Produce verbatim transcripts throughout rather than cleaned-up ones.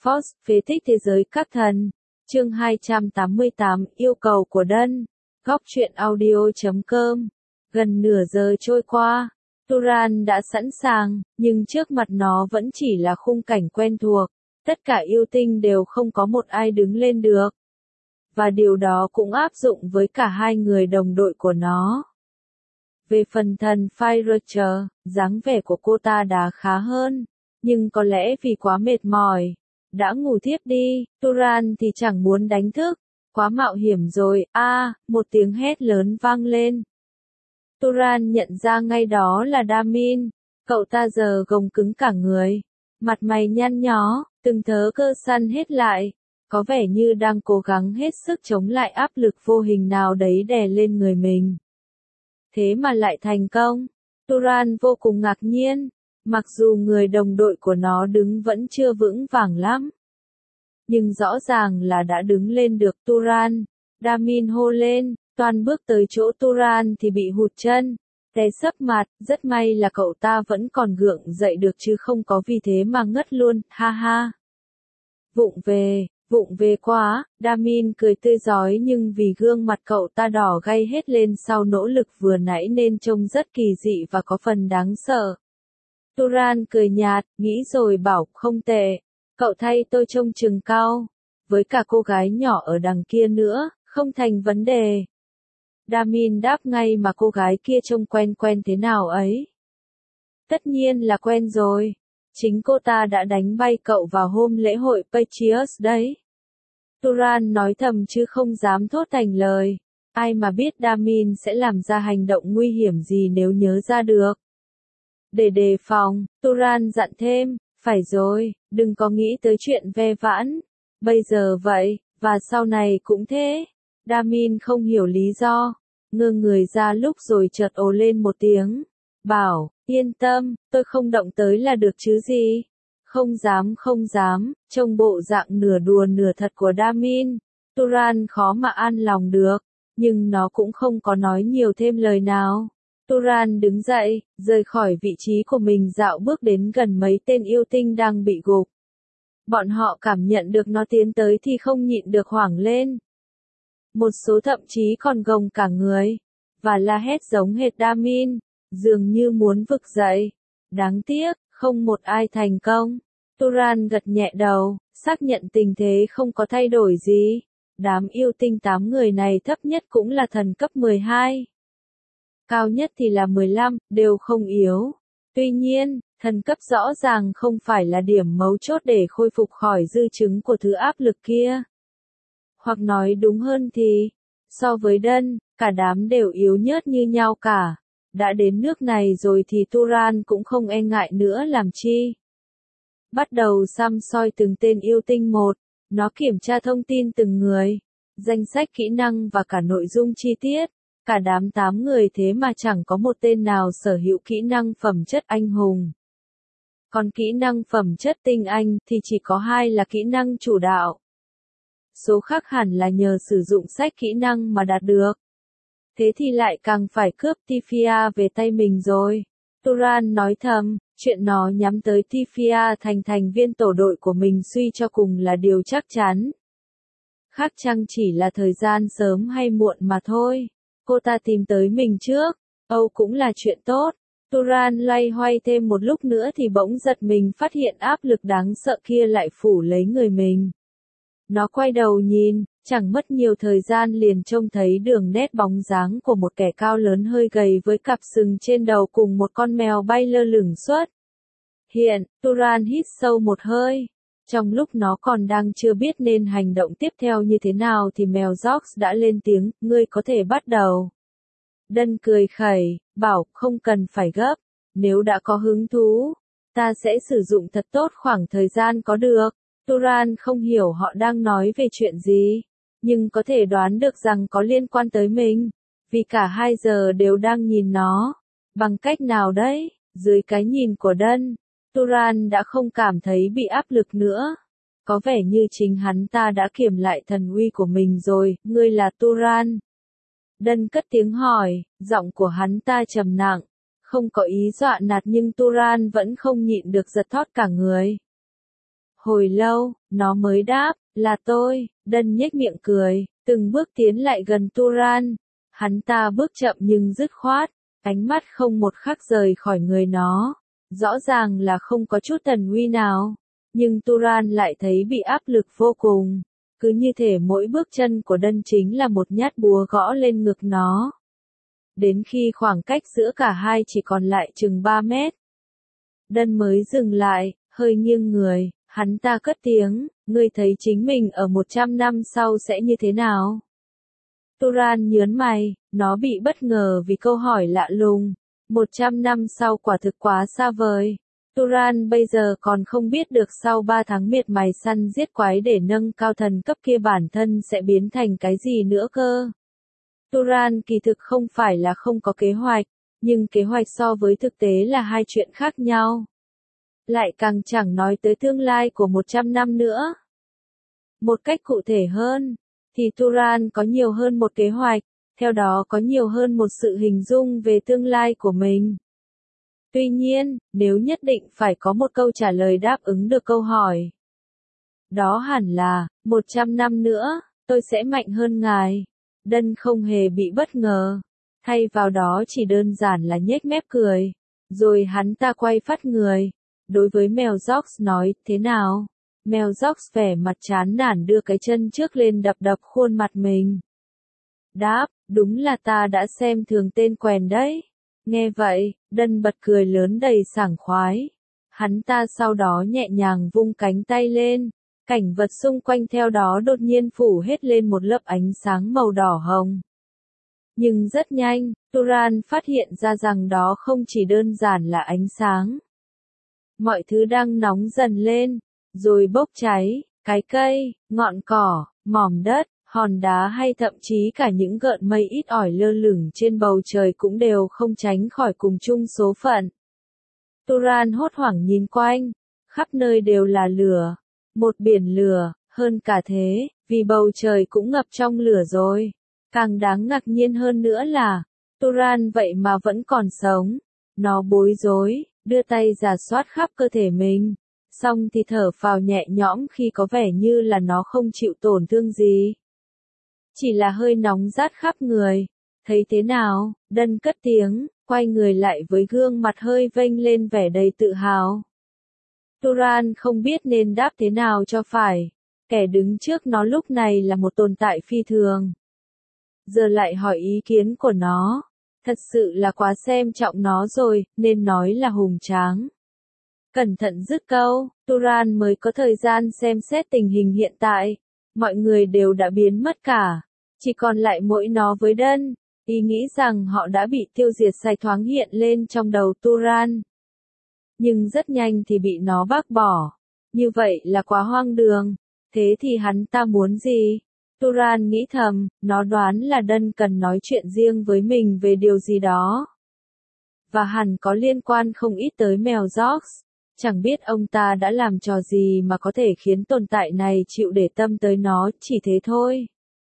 Force, phế tích thế giới các thần. Chương hai trăm tám mươi tám, yêu cầu của Đân. Góc truyện audio chấm com. Gần nửa giờ trôi qua, Turan đã sẵn sàng, nhưng trước mặt nó vẫn chỉ là khung cảnh quen thuộc. Tất cả yêu tinh đều không có một ai đứng lên được. Và điều đó cũng áp dụng với cả hai người đồng đội của nó. Về phần thần Fire, dáng vẻ của cô ta đã khá hơn, nhưng có lẽ vì quá mệt mỏi, đã ngủ thiếp đi. Turan thì chẳng muốn đánh thức, quá mạo hiểm rồi. A, à, một tiếng hét lớn vang lên. Turan nhận ra ngay đó là Damin. Cậu ta giờ gồng cứng cả người, mặt mày nhăn nhó, từng thớ cơ săn hết lại, có vẻ như đang cố gắng hết sức chống lại áp lực vô hình nào đấy đè lên người mình. Thế mà lại thành công. Turan vô cùng ngạc nhiên, mặc dù người đồng đội của nó đứng vẫn chưa vững vàng lắm. Nhưng rõ ràng là đã đứng lên được. Turan, Damin hô lên, toàn bước tới chỗ Turan thì bị hụt chân, té sấp mặt. Rất may là cậu ta vẫn còn gượng dậy được chứ không có vì thế mà ngất luôn, ha ha. Vụng về, vụng về quá. Damin cười tươi rói, nhưng vì gương mặt cậu ta đỏ gay hết lên sau nỗ lực vừa nãy nên trông rất kỳ dị và có phần đáng sợ. Turan cười nhạt, nghĩ rồi bảo, không tệ, cậu thay tôi trông chừng cao, với cả cô gái nhỏ ở đằng kia nữa, không thành vấn đề. Damin đáp ngay, mà cô gái kia trông quen quen thế nào ấy? Tất nhiên là quen rồi, chính cô ta đã đánh bay cậu vào hôm lễ hội Patriot đấy. Turan nói thầm chứ không dám thốt thành lời, ai mà biết Damin sẽ làm ra hành động nguy hiểm gì nếu nhớ ra được. Để đề phòng, Turan dặn thêm, phải rồi, đừng có nghĩ tới chuyện ve vãn. Bây giờ vậy, và sau này cũng thế. Damin không hiểu lý do, ngơ người ra lúc rồi chợt ồ lên một tiếng, bảo, yên tâm, tôi không động tới là được chứ gì. Không dám không dám, trông bộ dạng nửa đùa nửa thật của Damin, Turan khó mà an lòng được, nhưng nó cũng không có nói nhiều thêm lời nào. Turan đứng dậy, rời khỏi vị trí của mình, dạo bước đến gần mấy tên yêu tinh đang bị gục. Bọn họ cảm nhận được nó tiến tới thì không nhịn được hoảng lên. Một số thậm chí còn gồng cả người, và la hét giống hệt Damin, dường như muốn vực dậy. Đáng tiếc, không một ai thành công. Turan gật nhẹ đầu, xác nhận tình thế không có thay đổi gì. Đám yêu tinh tám người này thấp nhất cũng là thần cấp mười hai. Cao nhất thì là mười lăm, đều không yếu. Tuy nhiên, thần cấp rõ ràng không phải là điểm mấu chốt để khôi phục khỏi dư chứng của thứ áp lực kia. Hoặc nói đúng hơn thì, so với Đân, cả đám đều yếu nhớt như nhau cả. Đã đến nước này rồi thì Turan cũng không e ngại nữa làm chi. Bắt đầu săm soi từng tên yêu tinh một, nó kiểm tra thông tin từng người, danh sách kỹ năng và cả nội dung chi tiết. Cả đám tám người thế mà chẳng có một tên nào sở hữu kỹ năng phẩm chất anh hùng. Còn kỹ năng phẩm chất tinh anh thì chỉ có hai là kỹ năng chủ đạo. Số khác hẳn là nhờ sử dụng sách kỹ năng mà đạt được. Thế thì lại càng phải cướp Tifia về tay mình rồi. Turan nói thầm, chuyện nó nhắm tới Tifia thành thành viên tổ đội của mình suy cho cùng là điều chắc chắn. Khác chăng chỉ là thời gian sớm hay muộn mà thôi. Cô ta tìm tới mình trước, Âu cũng là chuyện tốt. Turan loay hoay thêm một lúc nữa thì bỗng giật mình phát hiện áp lực đáng sợ kia lại phủ lấy người mình. Nó quay đầu nhìn, chẳng mất nhiều thời gian liền trông thấy đường nét bóng dáng của một kẻ cao lớn hơi gầy với cặp sừng trên đầu cùng một con mèo bay lơ lửng xuất hiện. Turan hít sâu một hơi. Trong lúc nó còn đang chưa biết nên hành động tiếp theo như thế nào thì mèo George đã lên tiếng, ngươi có thể bắt đầu. Đân cười khẩy, bảo, không cần phải gấp, nếu đã có hứng thú, ta sẽ sử dụng thật tốt khoảng thời gian có được. Turan không hiểu họ đang nói về chuyện gì, nhưng có thể đoán được rằng có liên quan tới mình, vì cả hai giờ đều đang nhìn nó. Bằng cách nào đấy, dưới cái nhìn của Đân, Turan đã không cảm thấy bị áp lực nữa. Có vẻ như chính hắn ta đã kiềm lại thần uy của mình rồi. Ngươi là Turan? Đân cất tiếng hỏi, giọng của hắn ta trầm nặng, không có ý dọa nạt nhưng Turan vẫn không nhịn được giật thót cả người. Hồi lâu, nó mới đáp, là tôi. Đân nhếch miệng cười, từng bước tiến lại gần Turan. Hắn ta bước chậm nhưng dứt khoát, ánh mắt không một khắc rời khỏi người nó. Rõ ràng là không có chút tần uy nào, nhưng Turan lại thấy bị áp lực vô cùng. Cứ như thể mỗi bước chân của Đân chính là một nhát búa gõ lên ngực nó. Đến khi khoảng cách giữa cả hai chỉ còn lại chừng ba mét. Đân mới dừng lại, hơi nghiêng người, hắn ta cất tiếng, ngươi thấy chính mình ở một trăm năm sau sẽ như thế nào? Turan nhớn mày, nó bị bất ngờ vì câu hỏi lạ lùng. Một trăm năm sau quả thực quá xa vời. Turan bây giờ còn không biết được sau ba tháng miệt mài săn giết quái để nâng cao thần cấp kia bản thân sẽ biến thành cái gì nữa cơ. Turan kỳ thực không phải là không có kế hoạch, nhưng kế hoạch so với thực tế là hai chuyện khác nhau. Lại càng chẳng nói tới tương lai của một trăm năm nữa. Một cách cụ thể hơn, thì Turan có nhiều hơn một kế hoạch, theo đó có nhiều hơn một sự hình dung về tương lai của mình. Tuy nhiên, nếu nhất định phải có một câu trả lời đáp ứng được câu hỏi, đó hẳn là, một trăm năm nữa, tôi sẽ mạnh hơn ngài. Đân không hề bị bất ngờ, thay vào đó chỉ đơn giản là nhếch mép cười. Rồi hắn ta quay phát người, đối với mèo George nói, thế nào? Mèo George vẻ mặt chán nản đưa cái chân trước lên đập đập khuôn mặt mình. Đáp, đúng là ta đã xem thường tên quèn đấy. Nghe vậy, Đân bật cười lớn đầy sảng khoái. Hắn ta sau đó nhẹ nhàng vung cánh tay lên, cảnh vật xung quanh theo đó đột nhiên phủ hết lên một lớp ánh sáng màu đỏ hồng. Nhưng rất nhanh, Turan phát hiện ra rằng đó không chỉ đơn giản là ánh sáng. Mọi thứ đang nóng dần lên, rồi bốc cháy, cái cây, ngọn cỏ, mỏm đất, hòn đá hay thậm chí cả những gợn mây ít ỏi lơ lửng trên bầu trời cũng đều không tránh khỏi cùng chung số phận. Turan hốt hoảng nhìn quanh, khắp nơi đều là lửa, một biển lửa, hơn cả thế, vì bầu trời cũng ngập trong lửa rồi. Càng đáng ngạc nhiên hơn nữa là, Turan vậy mà vẫn còn sống. Nó bối rối, đưa tay rà soát khắp cơ thể mình, xong thì thở phào nhẹ nhõm khi có vẻ như là nó không chịu tổn thương gì. Chỉ là hơi nóng rát khắp người. Thấy thế nào? Đân cất tiếng, quay người lại với gương mặt hơi vênh lên vẻ đầy tự hào. Turan không biết nên đáp thế nào cho phải. Kẻ đứng trước nó lúc này là một tồn tại phi thường. Giờ lại hỏi ý kiến của nó. Thật sự là quá xem trọng nó rồi, nên nói là hùng tráng. Cẩn thận dứt câu, Turan mới có thời gian xem xét tình hình hiện tại. Mọi người đều đã biến mất cả. Chỉ còn lại mỗi nó với Đân. Ý nghĩ rằng họ đã bị tiêu diệt sạch thoáng hiện lên trong đầu Turan. Nhưng rất nhanh thì bị nó bác bỏ. Như vậy là quá hoang đường. Thế thì hắn ta muốn gì? Turan nghĩ thầm, nó đoán là Đân cần nói chuyện riêng với mình về điều gì đó. Và hẳn có liên quan không ít tới mèo George. Chẳng biết ông ta đã làm trò gì mà có thể khiến tồn tại này chịu để tâm tới nó, chỉ thế thôi.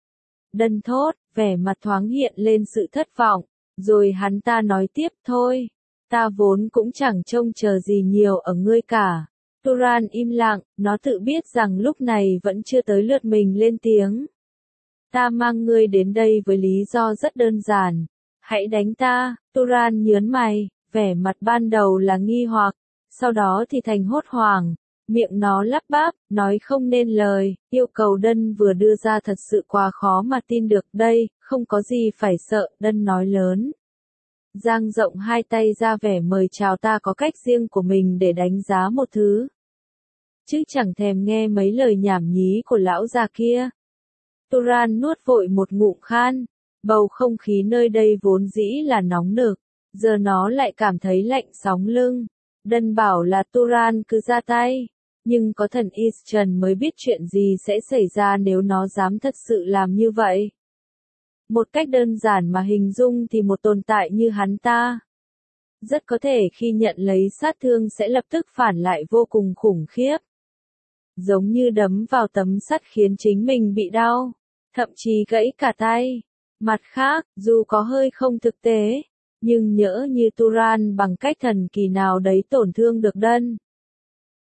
Đân thốt, vẻ mặt thoáng hiện lên sự thất vọng, rồi hắn ta nói tiếp thôi. Ta vốn cũng chẳng trông chờ gì nhiều ở ngươi cả. Turan im lặng, nó tự biết rằng lúc này vẫn chưa tới lượt mình lên tiếng. Ta mang ngươi đến đây với lý do rất đơn giản. Hãy đánh ta. Turan nhớn mày, vẻ mặt ban đầu là nghi hoặc, sau đó thì thành hốt hoảng. Miệng nó lắp bắp, nói không nên lời, yêu cầu Đân vừa đưa ra thật sự quá khó mà tin được đây, không có gì phải sợ, Đân nói lớn. Giang rộng hai tay ra vẻ mời chào, ta có cách riêng của mình để đánh giá một thứ. Chứ chẳng thèm nghe mấy lời nhảm nhí của lão già kia. Turan nuốt vội một ngụm khan, bầu không khí nơi đây vốn dĩ là nóng nực, giờ nó lại cảm thấy lạnh sóng lưng. Đân bảo là Turan cứ ra tay, nhưng có thần Eastern mới biết chuyện gì sẽ xảy ra nếu nó dám thật sự làm như vậy. Một cách đơn giản mà hình dung thì một tồn tại như hắn ta, rất có thể khi nhận lấy sát thương sẽ lập tức phản lại vô cùng khủng khiếp. Giống như đấm vào tấm sắt khiến chính mình bị đau, thậm chí gãy cả tay. Mặt khác, dù có hơi không thực tế, nhưng nhỡ như Turan bằng cách thần kỳ nào đấy tổn thương được Đân.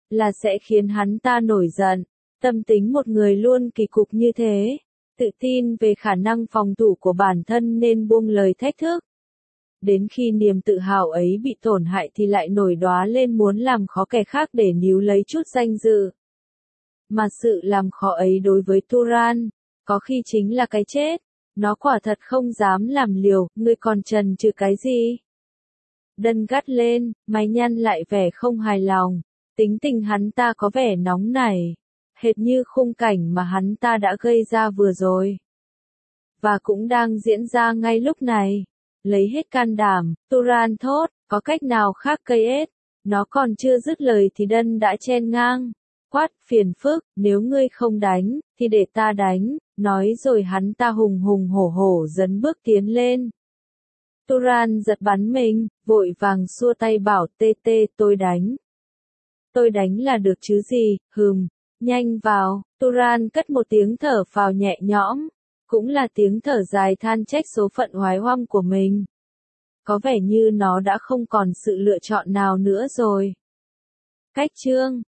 là sẽ khiến hắn ta nổi giận. Tâm tính một người luôn kỳ cục như thế, tự tin về khả năng phòng thủ của bản thân nên buông lời thách thức. Đến khi niềm tự hào ấy bị tổn hại thì lại nổi đoá lên muốn làm khó kẻ khác để níu lấy chút danh dự. Mà sự làm khó ấy đối với Turan, có khi chính là cái chết. Nó quả thật không dám làm liều, ngươi còn chần chừ cái gì? Đân gắt lên, mày nhăn lại vẻ không hài lòng. Tính tình hắn ta có vẻ nóng nảy, hệt như khung cảnh mà hắn ta đã gây ra vừa rồi. Và cũng đang diễn ra ngay lúc này. Lấy hết can đảm, Turan thốt, có cách nào khác cây ết? Nó còn chưa dứt lời thì Đân đã chen ngang. Quát, phiền phức, nếu ngươi không đánh, thì để ta đánh. Nói rồi hắn ta hùng hùng hổ hổ dấn bước tiến lên. Turan giật bắn mình, vội vàng xua tay bảo tê tê tôi đánh. Tôi đánh là được chứ gì, hừm, nhanh vào. Turan cất một tiếng thở phào nhẹ nhõm, cũng là tiếng thở dài than trách số phận oái oăm của mình. Có vẻ như nó đã không còn sự lựa chọn nào nữa rồi. Cách chương